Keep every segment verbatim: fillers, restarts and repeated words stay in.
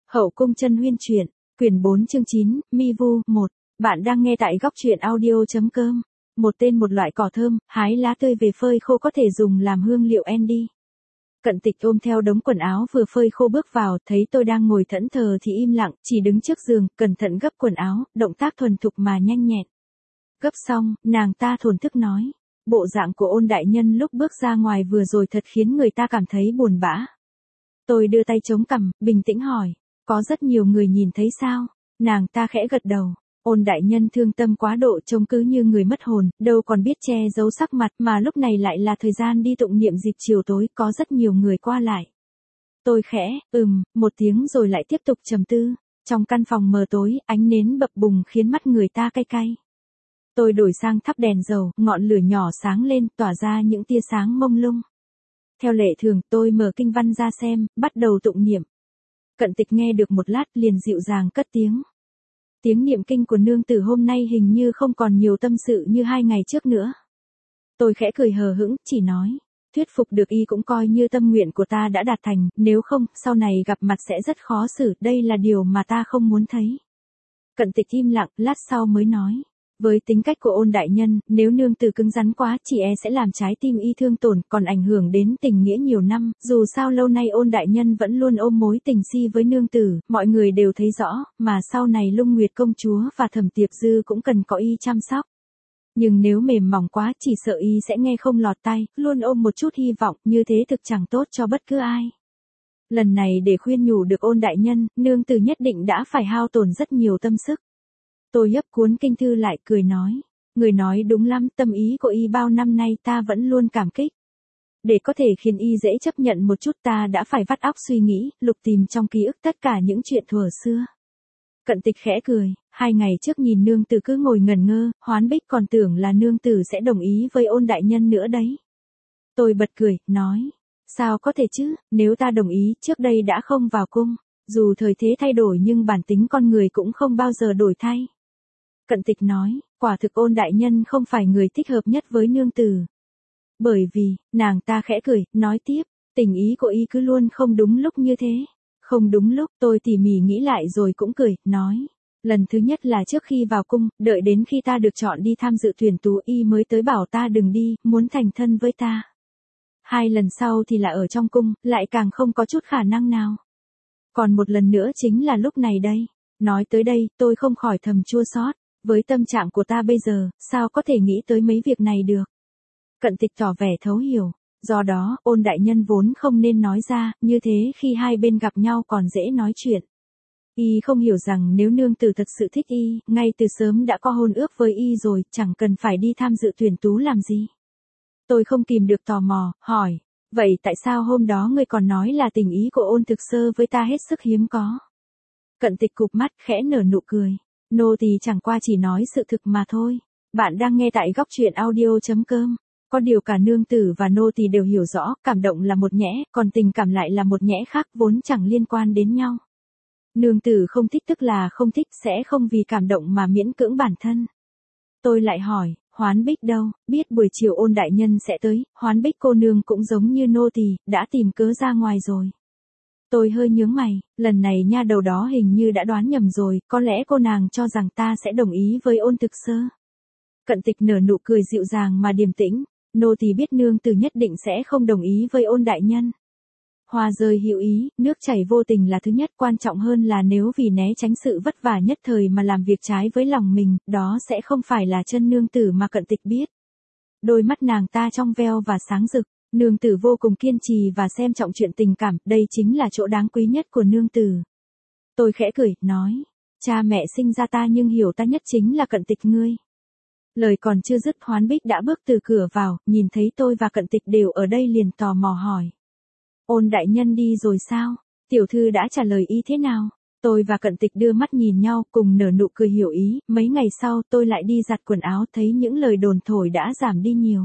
Hậu cung chân huyên truyện, quyển bốn chương chín, Mi Vu, một. Bạn đang nghe tại góc truyện audio.com. Một tên một loại cỏ thơm, hái lá tươi về phơi khô có thể dùng làm hương liệu Andy. Cận Tịch ôm theo đống quần áo vừa phơi khô bước vào, thấy tôi đang ngồi thẫn thờ thì im lặng, chỉ đứng trước giường, cẩn thận gấp quần áo, động tác thuần thục mà nhanh nhẹn. Gấp xong, nàng ta thổn thức nói, bộ dạng của Ôn đại nhân lúc bước ra ngoài vừa rồi thật khiến người ta cảm thấy buồn bã. Tôi đưa tay chống cằm, bình tĩnh hỏi, có rất nhiều người nhìn thấy sao? Nàng ta khẽ gật đầu. Ôn đại nhân thương tâm quá độ, trông cứ như người mất hồn, đâu còn biết che giấu sắc mặt, mà lúc này lại là thời gian đi tụng niệm dịp chiều tối, có rất nhiều người qua lại. Tôi khẽ, ừm, một tiếng rồi lại tiếp tục trầm tư. Trong căn phòng mờ tối, ánh nến bập bùng khiến mắt người ta cay cay. Tôi đổi sang thắp đèn dầu, ngọn lửa nhỏ sáng lên, tỏa ra những tia sáng mông lung. Theo lệ thường, tôi mở kinh văn ra xem, bắt đầu tụng niệm. Cận Tịch nghe được một lát liền dịu dàng cất tiếng. Tiếng niệm kinh của nương tử hôm nay hình như không còn nhiều tâm sự như hai ngày trước nữa. Tôi khẽ cười hờ hững, chỉ nói, thuyết phục được y cũng coi như tâm nguyện của ta đã đạt thành, nếu không, sau này gặp mặt sẽ rất khó xử, đây là điều mà ta không muốn thấy. Cận Tịch im lặng, lát sau mới nói. Với tính cách của Ôn đại nhân, nếu nương tử cứng rắn quá, chỉ e sẽ làm trái tim y thương tổn, còn ảnh hưởng đến tình nghĩa nhiều năm, dù sao lâu nay Ôn đại nhân vẫn luôn ôm mối tình si với nương tử, mọi người đều thấy rõ, mà sau này Lung Nguyệt công chúa và Thẩm Tiệp Dư cũng cần có y chăm sóc. Nhưng nếu mềm mỏng quá, chỉ sợ y sẽ nghe không lọt tai, luôn ôm một chút hy vọng, như thế thực chẳng tốt cho bất cứ ai. Lần này để khuyên nhủ được Ôn đại nhân, nương tử nhất định đã phải hao tổn rất nhiều tâm sức. Tôi gấp cuốn kinh thư lại, cười nói, người nói đúng lắm, tâm ý của y bao năm nay ta vẫn luôn cảm kích. Để có thể khiến y dễ chấp nhận một chút, ta đã phải vắt óc suy nghĩ, lục tìm trong ký ức tất cả những chuyện thuở xưa. Cận Tịch khẽ cười, hai ngày trước nhìn nương tử cứ ngồi ngẩn ngơ, Hoán Bích còn tưởng là nương tử sẽ đồng ý với Ôn đại nhân nữa đấy. Tôi bật cười, nói, sao có thể chứ, nếu ta đồng ý trước đây đã không vào cung, dù thời thế thay đổi nhưng bản tính con người cũng không bao giờ đổi thay. Cận Tịch nói, quả thực Ôn đại nhân không phải người thích hợp nhất với nương tử. Bởi vì, nàng ta khẽ cười, nói tiếp, tình ý của y cứ luôn không đúng lúc như thế. Không đúng lúc, tôi tỉ mỉ nghĩ lại rồi cũng cười, nói, lần thứ nhất là trước khi vào cung, đợi đến khi ta được chọn đi tham dự tuyển tú y mới tới bảo ta đừng đi, muốn thành thân với ta. Hai lần sau thì là ở trong cung, lại càng không có chút khả năng nào. Còn một lần nữa chính là lúc này đây. Nói tới đây, tôi không khỏi thầm chua xót. Với tâm trạng của ta bây giờ, sao có thể nghĩ tới mấy việc này được? Cận Tịch tỏ vẻ thấu hiểu, do đó, Ôn đại nhân vốn không nên nói ra, như thế khi hai bên gặp nhau còn dễ nói chuyện. Y không hiểu rằng nếu nương tử thật sự thích y, ngay từ sớm đã có hôn ước với y rồi, chẳng cần phải đi tham dự tuyển tú làm gì. Tôi không kìm được tò mò, hỏi, vậy tại sao hôm đó ngươi còn nói là tình ý của Ôn thực sơ với ta hết sức hiếm có? Cận Tịch cụp mắt khẽ nở nụ cười. Nô tỳ chẳng qua chỉ nói sự thực mà thôi. Bạn đang nghe tại góc truyện audio.com. Có điều cả nương tử và nô tỳ đều hiểu rõ, cảm động là một nhẽ, còn tình cảm lại là một nhẽ khác, vốn chẳng liên quan đến nhau. Nương tử không thích tức là không thích, sẽ không vì cảm động mà miễn cưỡng bản thân. Tôi lại hỏi, Hoán Bích đâu, biết buổi chiều Ôn đại nhân sẽ tới, Hoán Bích cô nương cũng giống như nô tỳ, đã tìm cớ ra ngoài rồi. Tôi hơi nhướng mày, lần này nha đầu đó hình như đã đoán nhầm rồi, có lẽ cô nàng cho rằng ta sẽ đồng ý với Ôn thực sơ. Cận Tịch nở nụ cười dịu dàng mà điềm tĩnh, nô tỳ biết nương tử nhất định sẽ không đồng ý với Ôn đại nhân. Hoa rơi hữu ý, nước chảy vô tình là thứ nhất, quan trọng hơn là nếu vì né tránh sự vất vả nhất thời mà làm việc trái với lòng mình, đó sẽ không phải là chân nương tử mà Cận Tịch biết. Đôi mắt nàng ta trong veo và sáng rực. Nương tử vô cùng kiên trì và xem trọng chuyện tình cảm, đây chính là chỗ đáng quý nhất của nương tử. Tôi khẽ cười, nói, cha mẹ sinh ra ta nhưng hiểu ta nhất chính là Cận Tịch ngươi. Lời còn chưa dứt, Hoán Bích đã bước từ cửa vào, nhìn thấy tôi và Cận Tịch đều ở đây liền tò mò hỏi. Ôn đại nhân đi rồi sao? Tiểu thư đã trả lời y thế nào? Tôi và Cận Tịch đưa mắt nhìn nhau, cùng nở nụ cười hiểu ý, mấy ngày sau tôi lại đi giặt quần áo, thấy những lời đồn thổi đã giảm đi nhiều.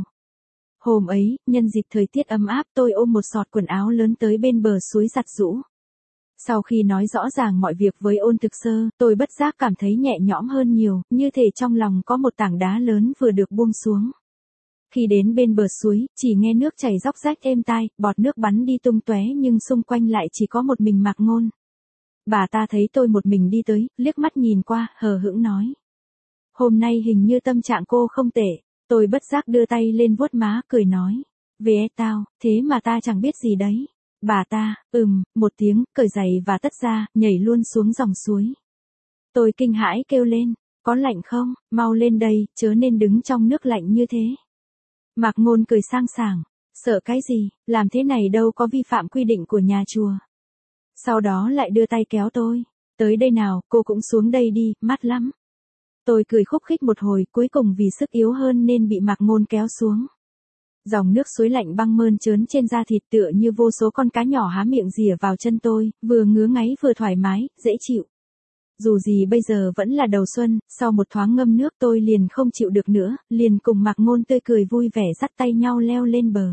Hôm ấy, nhân dịp thời tiết ấm áp, tôi ôm một sọt quần áo lớn tới bên bờ suối giặt giũ. Sau khi nói rõ ràng mọi việc với Ôn thực sơ, tôi bất giác cảm thấy nhẹ nhõm hơn nhiều, như thể trong lòng có một tảng đá lớn vừa được buông xuống. Khi đến bên bờ suối, chỉ nghe nước chảy róc rách êm tai, bọt nước bắn đi tung tóe nhưng xung quanh lại chỉ có một mình Mạc Ngôn. Bà ta thấy tôi một mình đi tới, liếc mắt nhìn qua, hờ hững nói. Hôm nay hình như tâm trạng cô không tệ. Tôi bất giác đưa tay lên vuốt má, cười nói. Về tao, thế mà ta chẳng biết gì đấy. Bà ta, ừm, một tiếng, cởi giày và tất ra, nhảy luôn xuống dòng suối. Tôi kinh hãi kêu lên, có lạnh không, mau lên đây, chớ nên đứng trong nước lạnh như thế. Mạc Ngôn cười sang sảng, sợ cái gì, làm thế này đâu có vi phạm quy định của nhà chùa. Sau đó lại đưa tay kéo tôi, tới đây nào, cô cũng xuống đây đi, mát lắm. Tôi cười khúc khích một hồi, cuối cùng vì sức yếu hơn nên bị Mạc Ngôn kéo xuống. Dòng nước suối lạnh băng mơn trớn trên da thịt tựa như vô số con cá nhỏ há miệng rỉa vào chân tôi, vừa ngứa ngáy vừa thoải mái, dễ chịu. Dù gì bây giờ vẫn là đầu xuân, sau một thoáng ngâm nước tôi liền không chịu được nữa, liền cùng Mạc Ngôn tươi cười vui vẻ dắt tay nhau leo lên bờ.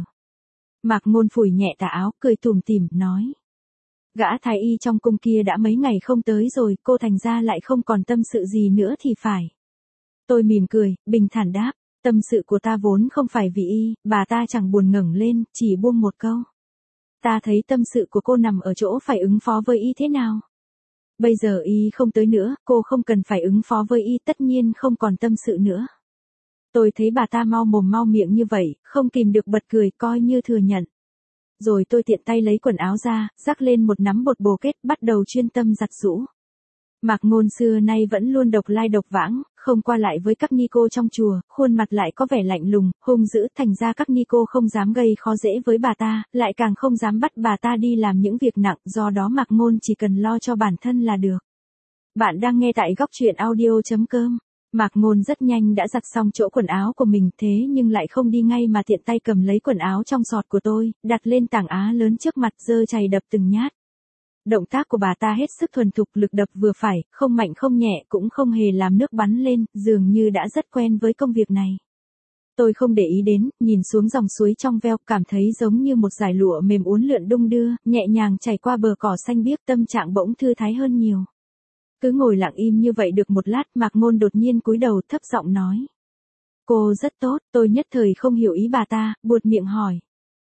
Mạc Ngôn phủi nhẹ tà áo, cười tủm tỉm, nói. Gã thái y trong cung kia đã mấy ngày không tới rồi, cô thành ra lại không còn tâm sự gì nữa thì phải. Tôi mỉm cười, bình thản đáp, tâm sự của ta vốn không phải vì y, bà ta chẳng buồn ngẩng lên, chỉ buông một câu. Ta thấy tâm sự của cô nằm ở chỗ phải ứng phó với y thế nào. Bây giờ y không tới nữa, cô không cần phải ứng phó với y, tất nhiên không còn tâm sự nữa. Tôi thấy bà ta mau mồm mau miệng như vậy, không kìm được bật cười, coi như thừa nhận. Rồi tôi tiện tay lấy quần áo ra, rắc lên một nắm bột bồ kết, bắt đầu chuyên tâm giặt giũ. Mạc Ngôn xưa nay vẫn luôn độc lai độc vãng, không qua lại với các ni cô trong chùa, khuôn mặt lại có vẻ lạnh lùng, hung dữ, thành ra các ni cô không dám gây khó dễ với bà ta, lại càng không dám bắt bà ta đi làm những việc nặng, do đó Mạc Ngôn chỉ cần lo cho bản thân là được. Bạn đang nghe tại góc truyện audio chấm com. Mạc Ngôn rất nhanh đã giặt xong chỗ quần áo của mình, thế nhưng lại không đi ngay mà tiện tay cầm lấy quần áo trong giọt của tôi, đặt lên tảng á lớn trước mặt, giơ chày đập từng nhát. Động tác của bà ta hết sức thuần thục, lực đập vừa phải, không mạnh không nhẹ, cũng không hề làm nước bắn lên, dường như đã rất quen với công việc này. Tôi không để ý đến, nhìn xuống dòng suối trong veo, cảm thấy giống như một dải lụa mềm uốn lượn đung đưa, nhẹ nhàng chảy qua bờ cỏ xanh biếc, tâm trạng bỗng thư thái hơn nhiều. Cứ ngồi lặng im như vậy được một lát, Mạc Ngôn đột nhiên cúi đầu thấp giọng nói. Cô rất tốt, tôi nhất thời không hiểu ý bà ta, buột miệng hỏi.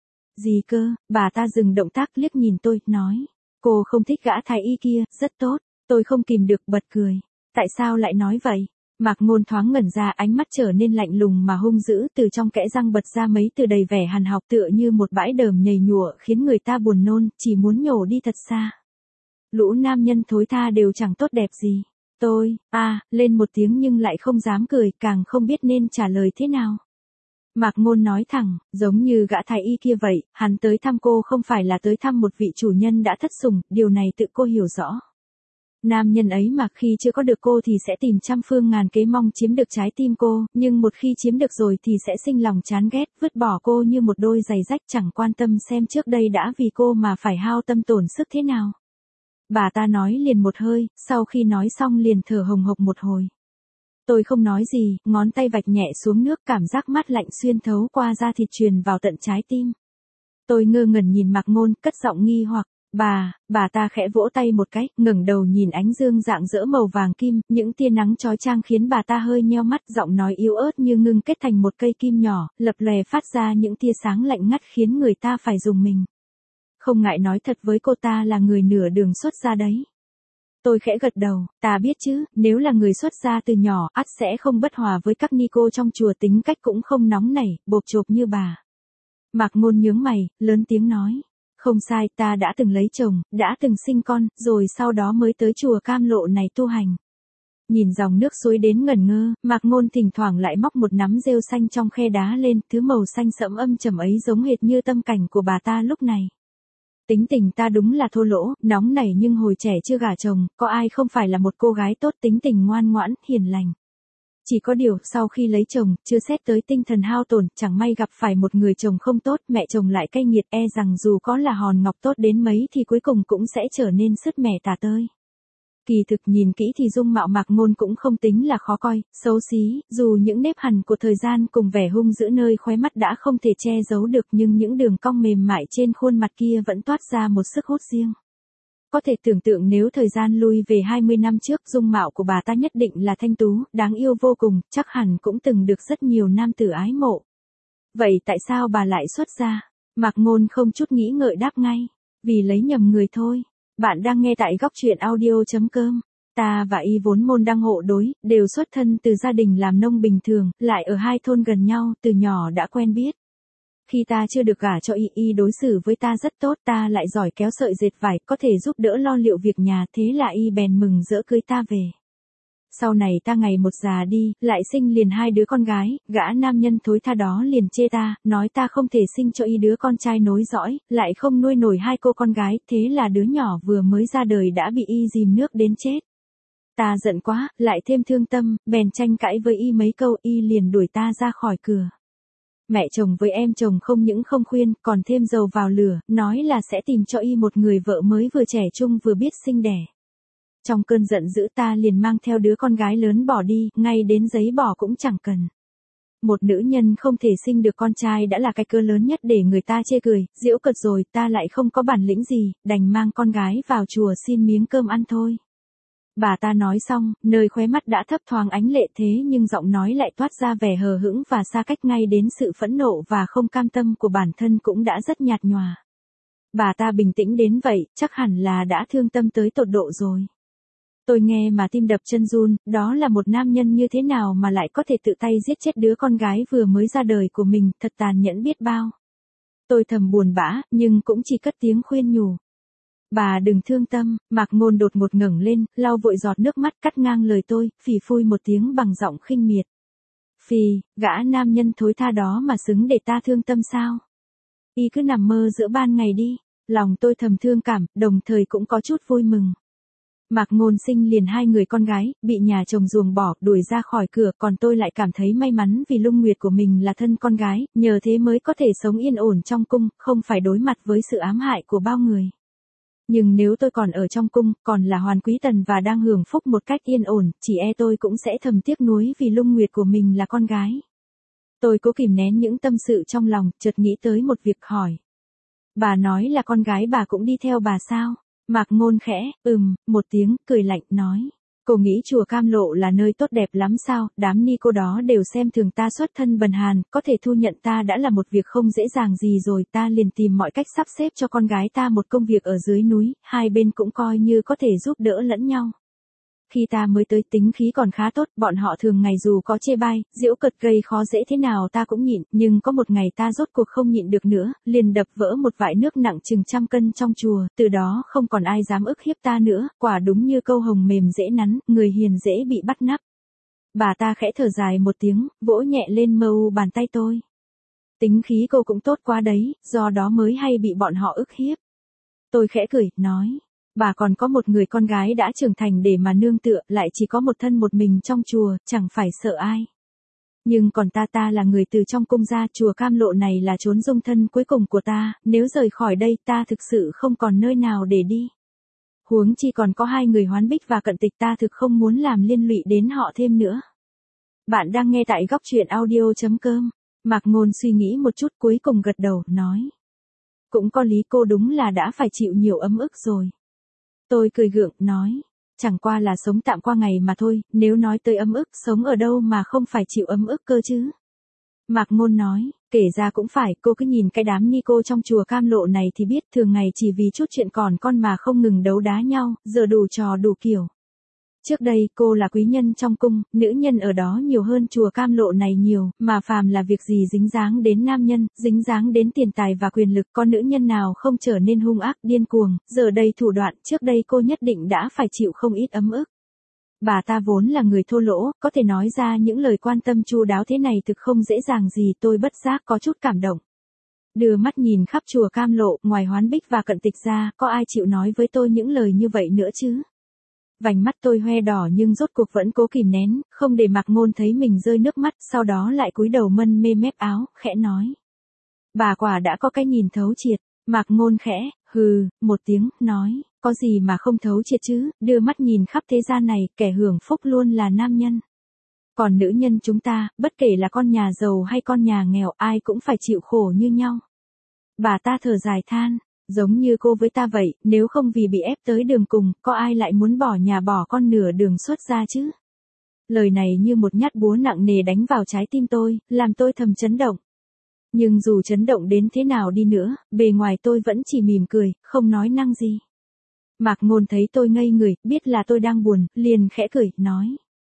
Gì cơ, bà ta dừng động tác liếc nhìn tôi, nói. Cô không thích gã thái y kia, rất tốt, tôi không kìm được bật cười. Tại sao lại nói vậy? Mạc Ngôn thoáng ngẩn ra, ánh mắt trở nên lạnh lùng mà hung dữ, từ trong kẽ răng bật ra mấy từ đầy vẻ hằn học, tựa như một bãi đờm nhầy nhụa, khiến người ta buồn nôn, chỉ muốn nhổ đi thật xa. Lũ nam nhân thối tha đều chẳng tốt đẹp gì. Tôi, à, lên một tiếng nhưng lại không dám cười, càng không biết nên trả lời thế nào. Mạc Ngôn nói thẳng, giống như gã thái y kia vậy, hắn tới thăm cô không phải là tới thăm một vị chủ nhân đã thất sủng, điều này tự cô hiểu rõ. Nam nhân ấy mà khi chưa có được cô thì sẽ tìm trăm phương ngàn kế mong chiếm được trái tim cô, nhưng một khi chiếm được rồi thì sẽ sinh lòng chán ghét, vứt bỏ cô như một đôi giày rách, chẳng quan tâm xem trước đây đã vì cô mà phải hao tâm tổn sức thế nào. Bà ta nói liền một hơi, sau khi nói xong liền thở hồng hộc một hồi. Tôi không nói gì, ngón tay vạch nhẹ xuống nước, cảm giác mát lạnh xuyên thấu qua da thịt truyền vào tận trái tim. Tôi ngơ ngẩn nhìn Mạc Ngôn, cất giọng nghi hoặc, bà, bà ta khẽ vỗ tay một cái, ngẩng đầu nhìn ánh dương rạng rỡ màu vàng kim, những tia nắng chói chang khiến bà ta hơi nheo mắt, giọng nói yếu ớt như ngưng kết thành một cây kim nhỏ, lập lòe phát ra những tia sáng lạnh ngắt khiến người ta phải rùng mình. Không ngại nói thật với cô, ta là người nửa đường xuất gia đấy. Tôi khẽ gật đầu, ta biết chứ, nếu là người xuất gia từ nhỏ, ắt sẽ không bất hòa với các ni cô trong chùa, tính cách cũng không nóng nảy, bộp chộp như bà. Mạc Ngôn nhướng mày, lớn tiếng nói. Không sai, ta đã từng lấy chồng, đã từng sinh con, rồi sau đó mới tới chùa Cam Lộ này tu hành. Nhìn dòng nước suối đến ngẩn ngơ, Mạc Ngôn thỉnh thoảng lại móc một nắm rêu xanh trong khe đá lên, thứ màu xanh sẫm âm trầm ấy giống hệt như tâm cảnh của bà ta lúc này. Tính tình ta đúng là thô lỗ, nóng nảy, nhưng hồi trẻ chưa gả chồng, có ai không phải là một cô gái tốt, tính tình ngoan ngoãn, hiền lành. Chỉ có điều, sau khi lấy chồng, chưa xét tới tinh thần hao tổn, chẳng may gặp phải một người chồng không tốt, mẹ chồng lại cay nghiệt, e rằng dù có là hòn ngọc tốt đến mấy thì cuối cùng cũng sẽ trở nên sứt mẻ tả tơi. Kỳ thực nhìn kỹ thì dung mạo Mạc Ngôn cũng không tính là khó coi, xấu xí, dù những nếp hằn của thời gian cùng vẻ hung dữ nơi khóe mắt đã không thể che giấu được, nhưng những đường cong mềm mại trên khuôn mặt kia vẫn toát ra một sức hút riêng. Có thể tưởng tượng nếu thời gian lui về hai mươi năm trước, dung mạo của bà ta nhất định là thanh tú, đáng yêu vô cùng, chắc hẳn cũng từng được rất nhiều nam tử ái mộ. Vậy tại sao bà lại xuất gia? Mạc Ngôn không chút nghĩ ngợi đáp ngay. Vì lấy nhầm người thôi. Bạn đang nghe tại góc truyện audio chấm com. Ta và Y vốn môn đăng hộ đối, đều xuất thân từ gia đình làm nông bình thường, lại ở hai thôn gần nhau, từ nhỏ đã quen biết. Khi ta chưa được gả cho Y, Y đối xử với ta rất tốt, ta lại giỏi kéo sợi dệt vải, có thể giúp đỡ lo liệu việc nhà, thế là Y bèn mừng rỡ cưới ta về. Sau này ta ngày một già đi, lại sinh liền hai đứa con gái, gã nam nhân thối tha đó liền chê ta, nói ta không thể sinh cho Y đứa con trai nối dõi, lại không nuôi nổi hai cô con gái, thế là đứa nhỏ vừa mới ra đời đã bị Y dìm nước đến chết. Ta giận quá, lại thêm thương tâm, bèn tranh cãi với Y mấy câu, Y liền đuổi ta ra khỏi cửa. Mẹ chồng với em chồng không những không khuyên, còn thêm dầu vào lửa, nói là sẽ tìm cho Y một người vợ mới vừa trẻ trung vừa biết sinh đẻ. Trong cơn giận dữ ta liền mang theo đứa con gái lớn bỏ đi, ngay đến giấy bỏ cũng chẳng cần. Một nữ nhân không thể sinh được con trai đã là cái cớ lớn nhất để người ta chê cười, giễu cợt rồi, ta lại không có bản lĩnh gì, đành mang con gái vào chùa xin miếng cơm ăn thôi. Bà ta nói xong, nơi khóe mắt đã thấp thoáng ánh lệ thế nhưng giọng nói lại toát ra vẻ hờ hững và xa cách, ngay đến sự phẫn nộ và không cam tâm của bản thân cũng đã rất nhạt nhòa. Bà ta bình tĩnh đến vậy, chắc hẳn là đã thương tâm tới tột độ rồi. Tôi nghe mà tim đập chân run, đó là một nam nhân như thế nào mà lại có thể tự tay giết chết đứa con gái vừa mới ra đời của mình, thật tàn nhẫn biết bao. Tôi thầm buồn bã, nhưng cũng chỉ cất tiếng khuyên nhủ. Bà đừng thương tâm. Mạc Ngôn đột ngột ngẩng lên, lau vội giọt nước mắt cắt ngang lời tôi, phì phui một tiếng bằng giọng khinh miệt. Phì, gã nam nhân thối tha đó mà xứng để ta thương tâm sao? Y cứ nằm mơ giữa ban ngày đi. Lòng tôi thầm thương cảm, đồng thời cũng có chút vui mừng. Mạc Ngôn sinh liền hai người con gái, bị nhà chồng ruồng bỏ, đuổi ra khỏi cửa, còn tôi lại cảm thấy may mắn vì Lung Nguyệt của mình là thân con gái, nhờ thế mới có thể sống yên ổn trong cung, không phải đối mặt với sự ám hại của bao người. Nhưng nếu tôi còn ở trong cung, còn là Hoàn Quý Tần và đang hưởng phúc một cách yên ổn, chỉ e tôi cũng sẽ thầm tiếc nuối vì Lung Nguyệt của mình là con gái. Tôi cố kìm nén những tâm sự trong lòng, chợt nghĩ tới một việc hỏi. Bà nói là con gái bà cũng đi theo bà sao? Mạc Ngôn khẽ, ừm, một tiếng, cười lạnh, nói. Cô nghĩ chùa Cam Lộ là nơi tốt đẹp lắm sao, đám ni cô đó đều xem thường ta xuất thân bần hàn, có thể thu nhận ta đã là một việc không dễ dàng gì rồi, ta liền tìm mọi cách sắp xếp cho con gái ta một công việc ở dưới núi, hai bên cũng coi như có thể giúp đỡ lẫn nhau. Khi ta mới tới tính khí còn khá tốt, bọn họ thường ngày dù có chê bai, giễu cợt gây khó dễ thế nào ta cũng nhịn, nhưng có một ngày ta rốt cuộc không nhịn được nữa, liền đập vỡ một vại nước nặng chừng trăm cân trong chùa, từ đó không còn ai dám ức hiếp ta nữa, quả đúng như câu hồng mềm dễ nắn, người hiền dễ bị bắt nắp. Bà ta khẽ thở dài một tiếng, vỗ nhẹ lên mờ u bàn tay tôi. Tính khí cô cũng tốt quá đấy, do đó mới hay bị bọn họ ức hiếp. Tôi khẽ cười, nói. Bà còn có một người con gái đã trưởng thành để mà nương tựa, lại chỉ có một thân một mình trong chùa, chẳng phải sợ ai. Nhưng còn ta ta là người từ trong cung ra, chùa Cam Lộ này là chốn dung thân cuối cùng của ta, nếu rời khỏi đây ta thực sự không còn nơi nào để đi. Huống chi còn có hai người Hoán Bích và Cận Tịch, ta thực không muốn làm liên lụy đến họ thêm nữa. Bạn đang nghe tại góc truyện audio chấm com. Mạc Ngôn suy nghĩ một chút cuối cùng gật đầu, nói. Cũng có lý, cô đúng là đã phải chịu nhiều ấm ức rồi. Tôi cười gượng, nói, chẳng qua là sống tạm qua ngày mà thôi, nếu nói tới ấm ức, sống ở đâu mà không phải chịu ấm ức cơ chứ. Mạc Ngôn nói, kể ra cũng phải, cô cứ nhìn cái đám ni cô trong chùa Cam Lộ này thì biết, thường ngày chỉ vì chút chuyện còn con mà không ngừng đấu đá nhau, giờ đủ trò đủ kiểu. Trước đây cô là quý nhân trong cung, nữ nhân ở đó nhiều hơn chùa Cam Lộ này nhiều, mà phàm là việc gì dính dáng đến nam nhân, dính dáng đến tiền tài và quyền lực, con nữ nhân nào không trở nên hung ác, điên cuồng, giờ đây thủ đoạn, trước đây cô nhất định đã phải chịu không ít ấm ức. Bà ta vốn là người thô lỗ, có thể nói ra những lời quan tâm chu đáo thế này thực không dễ dàng gì, tôi bất giác có chút cảm động. Đưa mắt nhìn khắp chùa Cam Lộ, ngoài Hoán Bích và Cận Tịch ra, có ai chịu nói với tôi những lời như vậy nữa chứ? Vành mắt tôi hoe đỏ nhưng rốt cuộc vẫn cố kìm nén, không để Mạc Ngôn thấy mình rơi nước mắt, sau đó lại cúi đầu mân mê mép áo, khẽ nói. Bà quả đã có cái nhìn thấu triệt. Mạc Ngôn khẽ, hừ, một tiếng, nói, có gì mà không thấu triệt chứ, đưa mắt nhìn khắp thế gian này, kẻ hưởng phúc luôn là nam nhân. Còn nữ nhân chúng ta, bất kể là con nhà giàu hay con nhà nghèo, ai cũng phải chịu khổ như nhau. Bà ta thở dài than. Giống như cô với ta vậy, nếu không vì bị ép tới đường cùng, có ai lại muốn bỏ nhà bỏ con nửa đường xuất ra chứ? Lời này như một nhát búa nặng nề đánh vào trái tim tôi, làm tôi thầm chấn động. Nhưng dù chấn động đến thế nào đi nữa, bề ngoài tôi vẫn chỉ mỉm cười, không nói năng gì. Mạc Ngôn thấy tôi ngây người, biết là tôi đang buồn, liền khẽ cười, nói.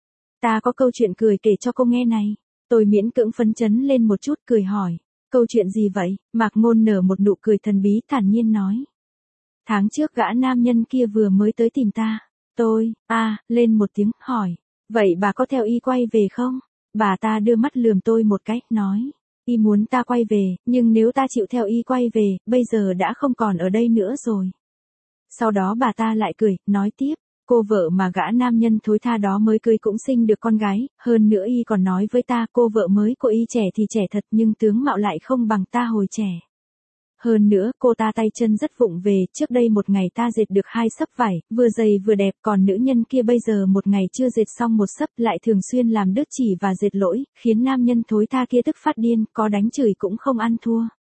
Ta có câu chuyện cười kể cho cô nghe này. Tôi miễn cưỡng phấn chấn lên một chút, cười hỏi. Câu chuyện gì vậy? Mạc Ngôn nở một nụ cười thần bí, thản nhiên nói. Tháng trước gã nam nhân kia vừa mới tới tìm ta. Tôi, a à, lên một tiếng, hỏi. Vậy bà có theo y quay về không? Bà ta đưa mắt lườm tôi một cái, nói. Y muốn ta quay về, nhưng nếu ta chịu theo y quay về, bây giờ đã không còn ở đây nữa rồi. Sau đó bà ta lại cười, nói tiếp. Cô vợ mà gã nam nhân thối tha đó mới cưới cũng sinh được con gái, hơn nữa y còn nói với ta cô vợ mới của y trẻ thì trẻ thật nhưng tướng mạo lại không bằng ta hồi trẻ. Hơn nữa cô ta tay chân rất vụng về, trước đây một ngày ta dệt được hai xấp vải, vừa dày vừa đẹp, còn nữ nhân kia bây giờ một ngày chưa dệt xong một xấp lại thường xuyên làm đứt chỉ và dệt lỗi, khiến nam nhân thối tha kia tức phát điên, có đánh chửi cũng không ăn thua.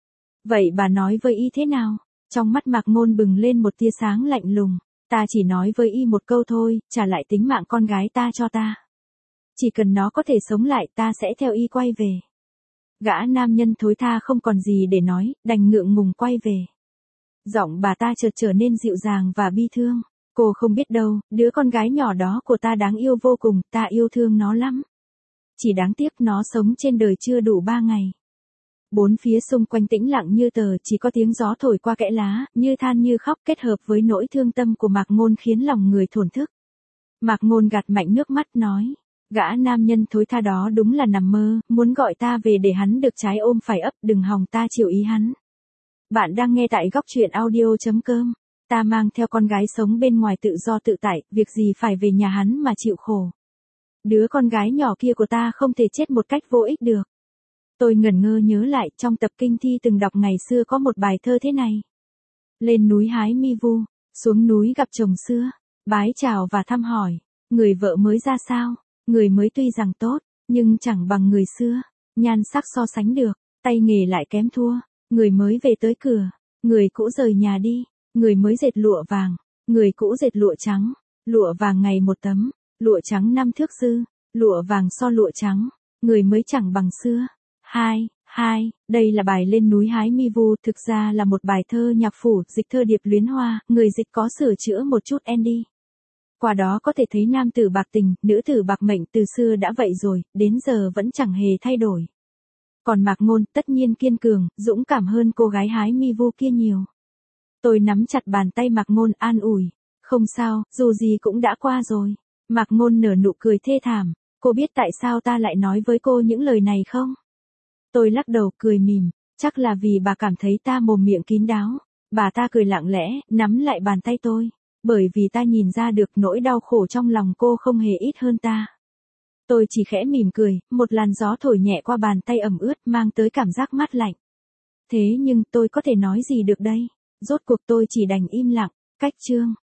Vậy bà nói với y thế nào? Trong mắt Mạc Ngôn bừng lên một tia sáng lạnh lùng. Ta chỉ nói với y một câu thôi, trả lại tính mạng con gái ta cho ta. Chỉ cần nó có thể sống lại ta sẽ theo y quay về. Gã nam nhân thối tha không còn gì để nói, đành ngượng ngùng quay về. Giọng bà ta chợt trở nên dịu dàng và bi thương. Cô không biết đâu, đứa con gái nhỏ đó của ta đáng yêu vô cùng, ta yêu thương nó lắm. Chỉ đáng tiếc nó sống trên đời chưa đủ ba ngày. Bốn phía xung quanh tĩnh lặng như tờ, chỉ có tiếng gió thổi qua kẽ lá, như than như khóc, kết hợp với nỗi thương tâm của Mạc Ngôn khiến lòng người thổn thức. Mạc Ngôn gạt mạnh nước mắt, nói. Gã nam nhân thối tha đó đúng là nằm mơ, muốn gọi ta về để hắn được trái ôm phải ấp, đừng hòng ta chịu ý hắn. Bạn đang nghe tại góc truyện audio chấm com. Ta mang theo con gái sống bên ngoài tự do tự tại, việc gì phải về nhà hắn mà chịu khổ. Đứa con gái nhỏ kia của ta không thể chết một cách vô ích được. Tôi ngẩn ngơ nhớ lại, trong tập kinh thi từng đọc ngày xưa có một bài thơ thế này. Lên núi hái mi vu, xuống núi gặp chồng xưa, bái chào và thăm hỏi, người vợ mới ra sao, người mới tuy rằng tốt, nhưng chẳng bằng người xưa, nhan sắc so sánh được, tay nghề lại kém thua, người mới về tới cửa, người cũ rời nhà đi, người mới dệt lụa vàng, người cũ dệt lụa trắng, lụa vàng ngày một tấm, lụa trắng năm thước dư, lụa vàng so lụa trắng, người mới chẳng bằng xưa. Hai, hai, đây là bài Lên núi hái mi vu, thực ra là một bài thơ nhạc phủ, dịch thơ điệp luyến hoa, người dịch có sửa chữa một chút Andy. Qua đó có thể thấy nam tử bạc tình, nữ tử bạc mệnh từ xưa đã vậy rồi, đến giờ vẫn chẳng hề thay đổi. Còn Mạc Ngôn tất nhiên kiên cường, dũng cảm hơn cô gái hái mi vu kia nhiều. Tôi nắm chặt bàn tay Mạc Ngôn an ủi, không sao, dù gì cũng đã qua rồi. Mạc Ngôn nở nụ cười thê thảm, cô biết tại sao ta lại nói với cô những lời này không? Tôi lắc đầu cười mỉm, chắc là vì bà cảm thấy ta mồm miệng kín đáo. Bà ta cười lặng lẽ, nắm lại bàn tay tôi, bởi vì ta nhìn ra được nỗi đau khổ trong lòng cô không hề ít hơn ta. Tôi chỉ khẽ mỉm cười, một làn gió thổi nhẹ qua bàn tay ẩm ướt mang tới cảm giác mát lạnh. Thế nhưng tôi có thể nói gì được đây? Rốt cuộc tôi chỉ đành im lặng, cách chương.